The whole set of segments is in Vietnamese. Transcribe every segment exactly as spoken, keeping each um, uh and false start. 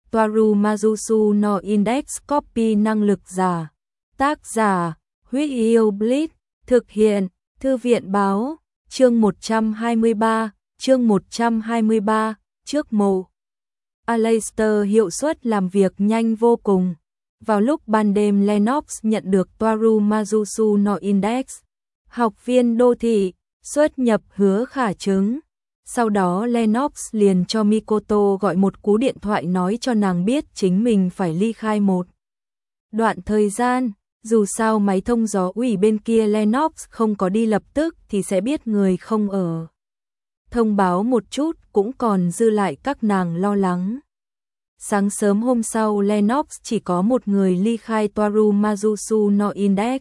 Toaru Mazusu no Index Copy năng lực giả. Tác giả, Huyết Yêu Bleach, thực hiện, Thư viện báo, chương một trăm hai mươi ba, chương một trăm hai mươi ba, trước mộ. Aleister hiệu suất làm việc nhanh vô cùng. Vào lúc ban đêm Lennox nhận được Toaru Mazusu no Index, học viên đô thị, xuất nhập hứa khả chứng. Sau đó Lennox liền cho Mikoto gọi một cú điện thoại nói cho nàng biết chính mình phải ly khai một đoạn thời gian. Dù sao máy thông gió ủy bên kia Lennox không có đi lập tức thì sẽ biết người không ở. Thông báo một chút cũng còn dư lại các nàng lo lắng. Sáng sớm hôm sau Lennox chỉ có một người ly khai Toaru Mazusu no Index.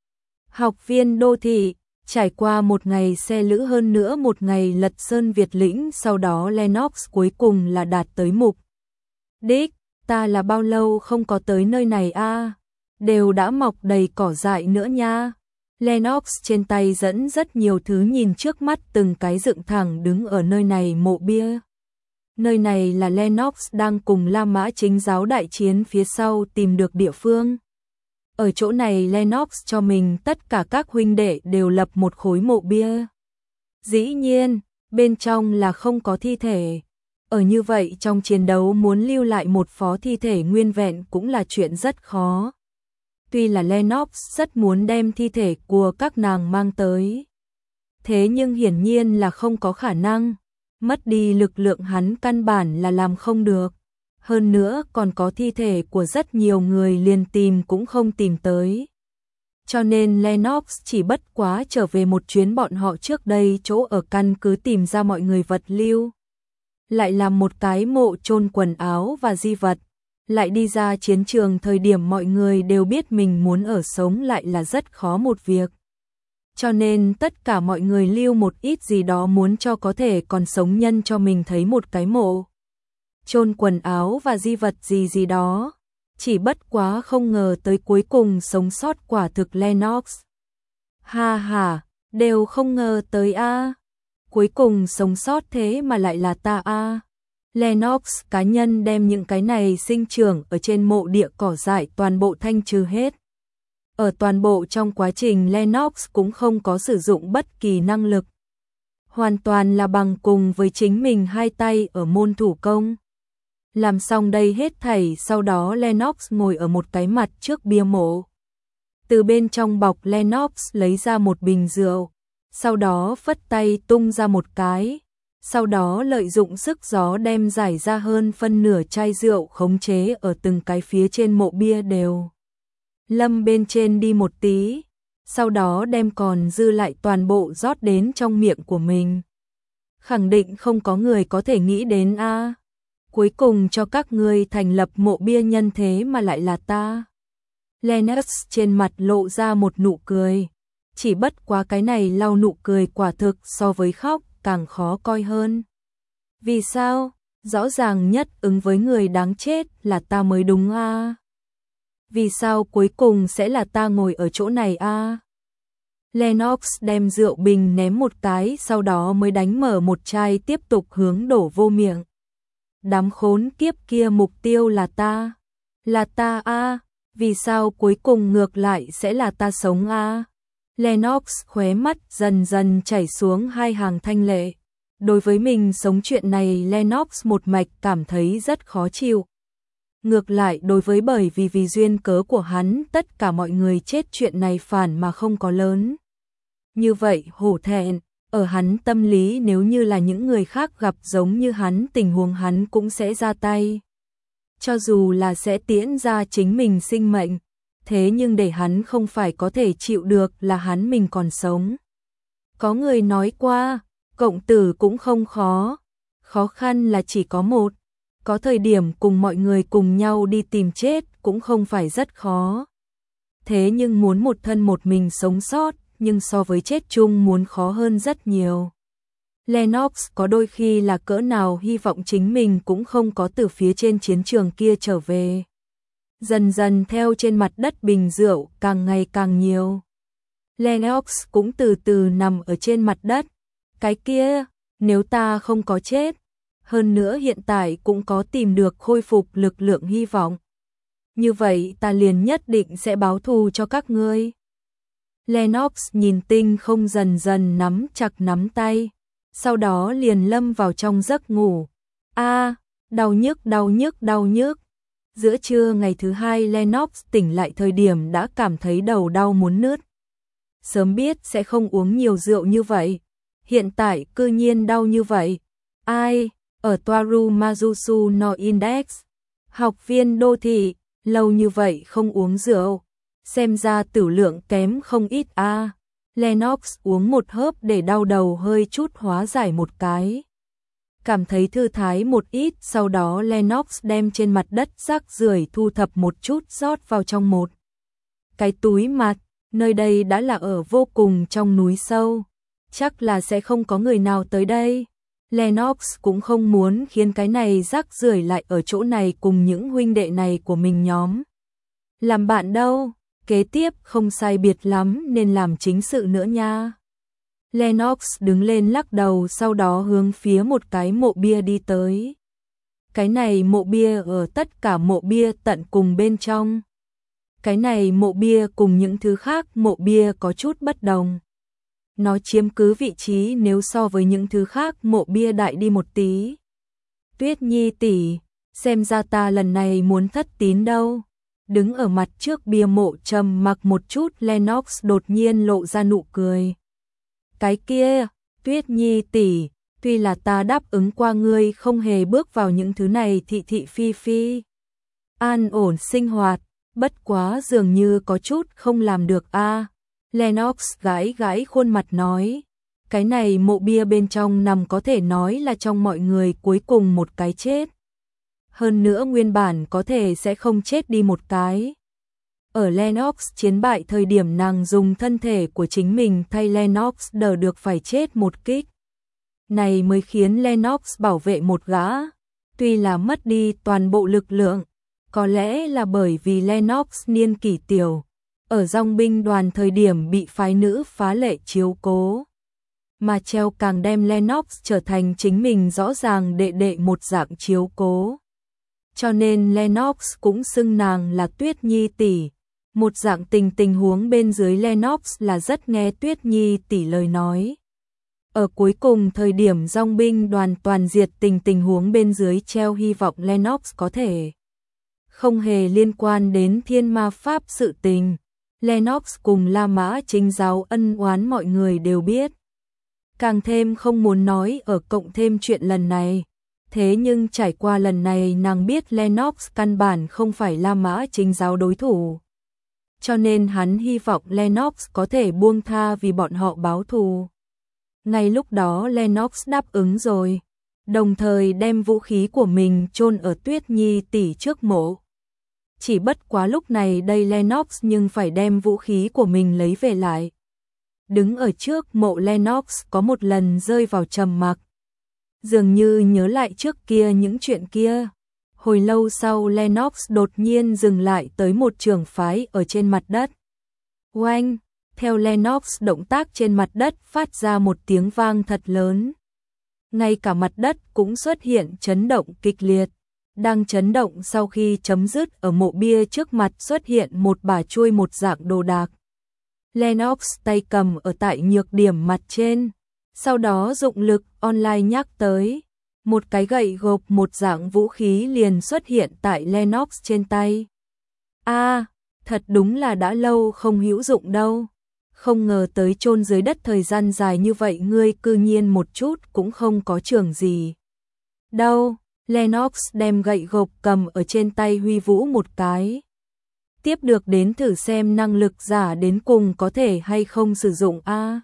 Học viên đô thị, trải qua một ngày xe lữ hơn nữa một ngày lật sơn Việt lĩnh, sau đó Lennox cuối cùng là đạt tới mục đích. Ta là bao lâu không có tới nơi này a? À? Đều đã mọc đầy cỏ dại nữa nha. Lennox trên tay dẫn rất nhiều thứ nhìn trước mắt từng cái dựng thẳng đứng ở nơi này mộ bia. Nơi này là Lennox đang cùng La Mã chính giáo đại chiến phía sau tìm được địa phương. Ở chỗ này Lennox cho mình tất cả các huynh đệ đều lập một khối mộ bia. Dĩ nhiên, bên trong là không có thi thể. Ở như vậy trong chiến đấu muốn lưu lại một phó thi thể nguyên vẹn cũng là chuyện rất khó. Tuy là Lennox rất muốn đem thi thể của các nàng mang tới. Thế nhưng hiển nhiên là không có khả năng. Mất đi lực lượng hắn căn bản là làm không được. Hơn nữa còn có thi thể của rất nhiều người liền tìm cũng không tìm tới. Cho nên Lennox chỉ bất quá trở về một chuyến bọn họ trước đây chỗ ở căn cứ tìm ra mọi người vật lưu. Lại làm một cái mộ chôn quần áo và di vật. Lại đi ra chiến trường thời điểm mọi người đều biết mình muốn ở sống lại là rất khó một việc. Cho nên tất cả mọi người lưu một ít gì đó muốn cho có thể còn sống nhân cho mình thấy một cái mộ. Chôn quần áo và di vật gì gì đó. Chỉ bất quá không ngờ tới cuối cùng sống sót quả thực Lennox. Ha ha, đều không ngờ tới a. Cuối cùng sống sót thế mà lại là ta a. Lennox cá nhân đem những cái này sinh trưởng ở trên mộ địa cỏ dại toàn bộ thanh trừ hết. Ở toàn bộ trong quá trình Lennox cũng không có sử dụng bất kỳ năng lực. Hoàn toàn là bằng cùng với chính mình hai tay ở môn thủ công. Làm xong đây hết thảy sau đó Lennox ngồi ở một cái mặt trước bia mộ. Từ bên trong bọc Lennox lấy ra một bình rượu. Sau đó phất tay tung ra một cái. Sau đó lợi dụng sức gió đem giải ra hơn phân nửa chai rượu khống chế ở từng cái phía trên mộ bia đều. Lâm bên trên đi một tí. Sau đó đem còn dư lại toàn bộ rót đến trong miệng của mình. Khẳng định không có người có thể nghĩ đến a. À. Cuối cùng cho các ngươi thành lập mộ bia nhân thế mà lại là ta. Lennox trên mặt lộ ra một nụ cười. Chỉ bất quá cái này lau nụ cười quả thực so với khóc càng khó coi hơn. Vì sao? Rõ ràng nhất ứng với người đáng chết là ta mới đúng a. À? Vì sao cuối cùng sẽ là ta ngồi ở chỗ này a? À? Lennox đem rượu bình ném một cái sau đó mới đánh mở một chai tiếp tục hướng đổ vô miệng. Đám khốn kiếp kia mục tiêu là ta. Là ta a. À? Vì sao cuối cùng ngược lại sẽ là ta sống a? À? Lennox khóe mắt dần dần chảy xuống hai hàng thanh lệ. Đối với mình sống chuyện này Lennox một mạch cảm thấy rất khó chịu. Ngược lại đối với bởi vì vì duyên cớ của hắn tất cả mọi người chết chuyện này phản mà không có lớn. Như vậy hổ thẹn, ở hắn tâm lý nếu như là những người khác gặp giống như hắn tình huống hắn cũng sẽ ra tay. Cho dù là sẽ tiễn ra chính mình sinh mệnh. Thế nhưng để hắn không phải có thể chịu được là hắn mình còn sống. Có người nói qua, cộng tử cũng không khó. Khó khăn là chỉ có một. Có thời điểm cùng mọi người cùng nhau đi tìm chết cũng không phải rất khó. Thế nhưng muốn một thân một mình sống sót, nhưng so với chết chung muốn khó hơn rất nhiều. Lennox có đôi khi là cỡ nào hy vọng chính mình cũng không có từ phía trên chiến trường kia trở về. Dần dần theo trên mặt đất bình rượu càng ngày càng nhiều. Lennox cũng từ từ nằm ở trên mặt đất. Cái kia, nếu ta không có chết, hơn nữa hiện tại cũng có tìm được khôi phục lực lượng hy vọng. Như vậy ta liền nhất định sẽ báo thù cho các ngươi. Lennox nhìn tinh không dần dần nắm chặt nắm tay, sau đó liền lâm vào trong giấc ngủ. A, đau nhức đau nhức đau nhức. Giữa trưa ngày thứ hai Lennox tỉnh lại thời điểm đã cảm thấy đầu đau muốn nứt. Sớm biết sẽ không uống nhiều rượu như vậy, hiện tại cư nhiên đau như vậy. Ai, ở Toaru Mazusu no Index, học viên đô thị, lâu như vậy không uống rượu, xem ra tửu lượng kém không ít a. À. Lennox uống một hớp để đau đầu hơi chút hóa giải một cái. Cảm thấy thư thái một ít, sau đó Lennox đem trên mặt đất rác rưởi thu thập một chút rót vào trong một cái túi mặt, nơi đây đã là ở vô cùng trong núi sâu, chắc là sẽ không có người nào tới đây. Lennox cũng không muốn khiến cái này rác rưởi lại ở chỗ này cùng những huynh đệ này của mình nhóm làm bạn đâu, kế tiếp không sai biệt lắm nên làm chính sự nữa nha. Lennox đứng lên lắc đầu, sau đó hướng phía một cái mộ bia đi tới. Cái này mộ bia ở tất cả mộ bia tận cùng bên trong. Cái này mộ bia cùng những thứ khác mộ bia có chút bất đồng. Nó chiếm cứ vị trí nếu so với những thứ khác mộ bia đại đi một tí. Tuyết Nhi tỷ, xem ra ta lần này muốn thất tín đâu. Đứng ở mặt trước bia mộ trầm mặc một chút, Lennox đột nhiên lộ ra nụ cười. Cái kia, Tuyết Nhi tỷ, tuy là ta đáp ứng qua ngươi không hề bước vào những thứ này thị thị phi phi. An ổn sinh hoạt, bất quá dường như có chút không làm được a. À. Lennox gãi gãi khuôn mặt nói, cái này mộ bia bên trong nằm có thể nói là trong mọi người cuối cùng một cái chết. Hơn nữa nguyên bản có thể sẽ không chết đi một cái. Ở Lennox chiến bại thời điểm nàng dùng thân thể của chính mình thay Lennox đỡ được phải chết một kích. Này mới khiến Lennox bảo vệ một gã, tuy là mất đi toàn bộ lực lượng, có lẽ là bởi vì Lennox niên kỷ tiểu, ở dòng binh đoàn thời điểm bị phái nữ phá lệ chiếu cố. Mà treo càng đem Lennox trở thành chính mình rõ ràng đệ đệ một dạng chiếu cố. Cho nên Lennox cũng xưng nàng là Tuyết Nhi tỷ. Một dạng tình tình huống bên dưới Lennox là rất nghe Tuyết Nhi tỷ lời nói. Ở cuối cùng thời điểm dòng binh đoàn toàn diệt tình tình huống bên dưới treo hy vọng Lennox có thể không hề liên quan đến thiên ma pháp sự tình. Lennox cùng La Mã Chính giáo ân oán mọi người đều biết. Càng thêm không muốn nói ở cộng thêm chuyện lần này. Thế nhưng trải qua lần này nàng biết Lennox căn bản không phải La Mã Chính giáo đối thủ. Cho nên hắn hy vọng Lennox có thể buông tha vì bọn họ báo thù. Ngay lúc đó Lennox đáp ứng rồi, đồng thời đem vũ khí của mình chôn ở Tuyết Nhi tỷ trước mộ. Chỉ bất quá lúc này đây Lennox nhưng phải đem vũ khí của mình lấy về lại. Đứng ở trước mộ Lennox có một lần rơi vào trầm mặc. Dường như nhớ lại trước kia những chuyện kia. Hồi lâu sau Lennox đột nhiên dừng lại tới một trường phái ở trên mặt đất. Oanh! Theo Lennox động tác trên mặt đất phát ra một tiếng vang thật lớn. Ngay cả mặt đất cũng xuất hiện chấn động kịch liệt. Đang chấn động sau khi chấm dứt ở mộ bia trước mặt xuất hiện một bả chuôi một dạng đồ đạc. Lennox tay cầm ở tại nhược điểm mặt trên. Sau đó dụng lực online nhắc tới. Một cái gậy gộc một dạng vũ khí liền xuất hiện tại Lennox trên tay. A, à, thật đúng là đã lâu không hữu dụng đâu. Không ngờ tới chôn dưới đất thời gian dài như vậy ngươi cư nhiên một chút cũng không có trưởng gì. Đâu, Lennox đem gậy gộc cầm ở trên tay huy vũ một cái. Tiếp được đến thử xem năng lực giả đến cùng có thể hay không sử dụng a. À.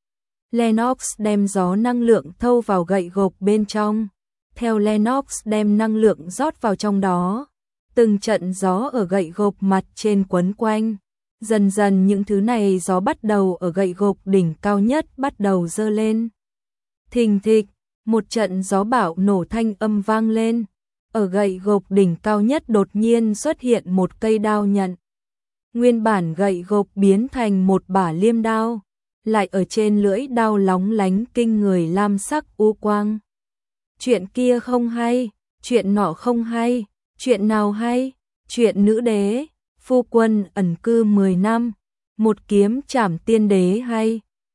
Lennox đem gió năng lượng thâu vào gậy gộc bên trong. Theo Lennox đem năng lượng rót vào trong đó, từng trận gió ở gậy gộc mặt trên quấn quanh. Dần dần những thứ này gió bắt đầu ở gậy gộc đỉnh cao nhất bắt đầu dơ lên. Thình thịch, một trận gió bão nổ thanh âm vang lên. Ở gậy gộc đỉnh cao nhất đột nhiên xuất hiện một cây đao nhận. Nguyên bản gậy gộc biến thành một bả liêm đao, lại ở trên lưỡi đao lóng lánh kinh người lam sắc u quang. chuyện kia không hay, chuyện nọ không hay, chuyện nào hay, chuyện nữ đế, phu quân ẩn cư mười năm, một kiếm trảm tiên đế hay,